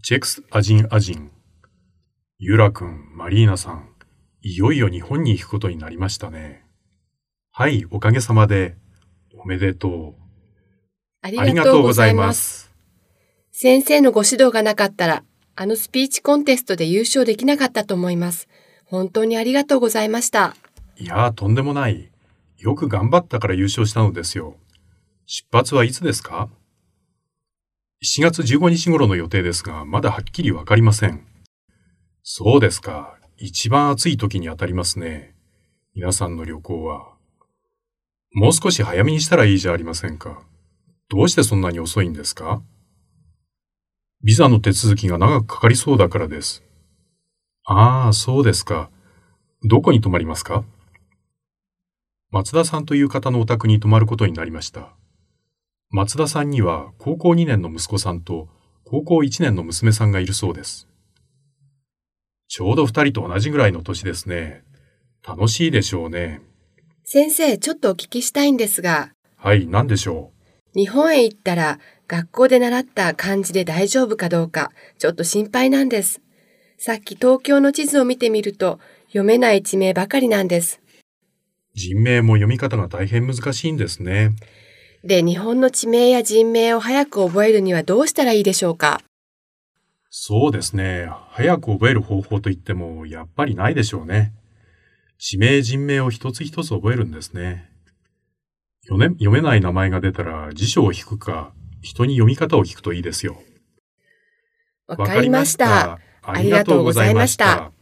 チェクス・アジン・アジン。ユラ君、マリーナさん、いよいよ日本に行くことになりましたね。はい、おかげさまで。おめでとう。 ありがとうございます。先生のご指導がなかったら、あのスピーチコンテストで優勝できなかったと思います。本当にありがとうございました。 いや、とんでもない。よく頑張ったから優勝したのですよ。出発はいつですか？7月15日頃の予定ですが、まだはっきりわかりません。そうですか。一番暑い時に当たりますね。皆さんの旅行は。もう少し早めにしたらいいじゃありませんか。どうしてそんなに遅いんですか？ビザの手続きが長くかかりそうだからです。ああ、そうですか。どこに泊まりますか？松田さんという方のお宅に泊まることになりました。松田さんには高校2年の息子さんと高校1年の娘さんがいるそうです。ちょうど2人と同じぐらいの年ですね。楽しいでしょうね。 先生、ちょっとお聞きしたいんですが。 はい、何でしょう。日本へ行ったら学校で習った漢字で大丈夫かどうか、ちょっと心配なんです。さっき東京の地図を見てみると読めない地名ばかりなんです。 人名も読み方が大変難しいんですね。 で、日本の地名や人名を早く覚えるにはどうしたらいいでしょうか？ そうですね。早く覚える方法といってもやっぱりないでしょうね。地名人名を一つ一つ覚えるんですね。読めない名前が出たら辞書を引くか、人に読み方を聞くといいですよ。 わかりました。ありがとうございました。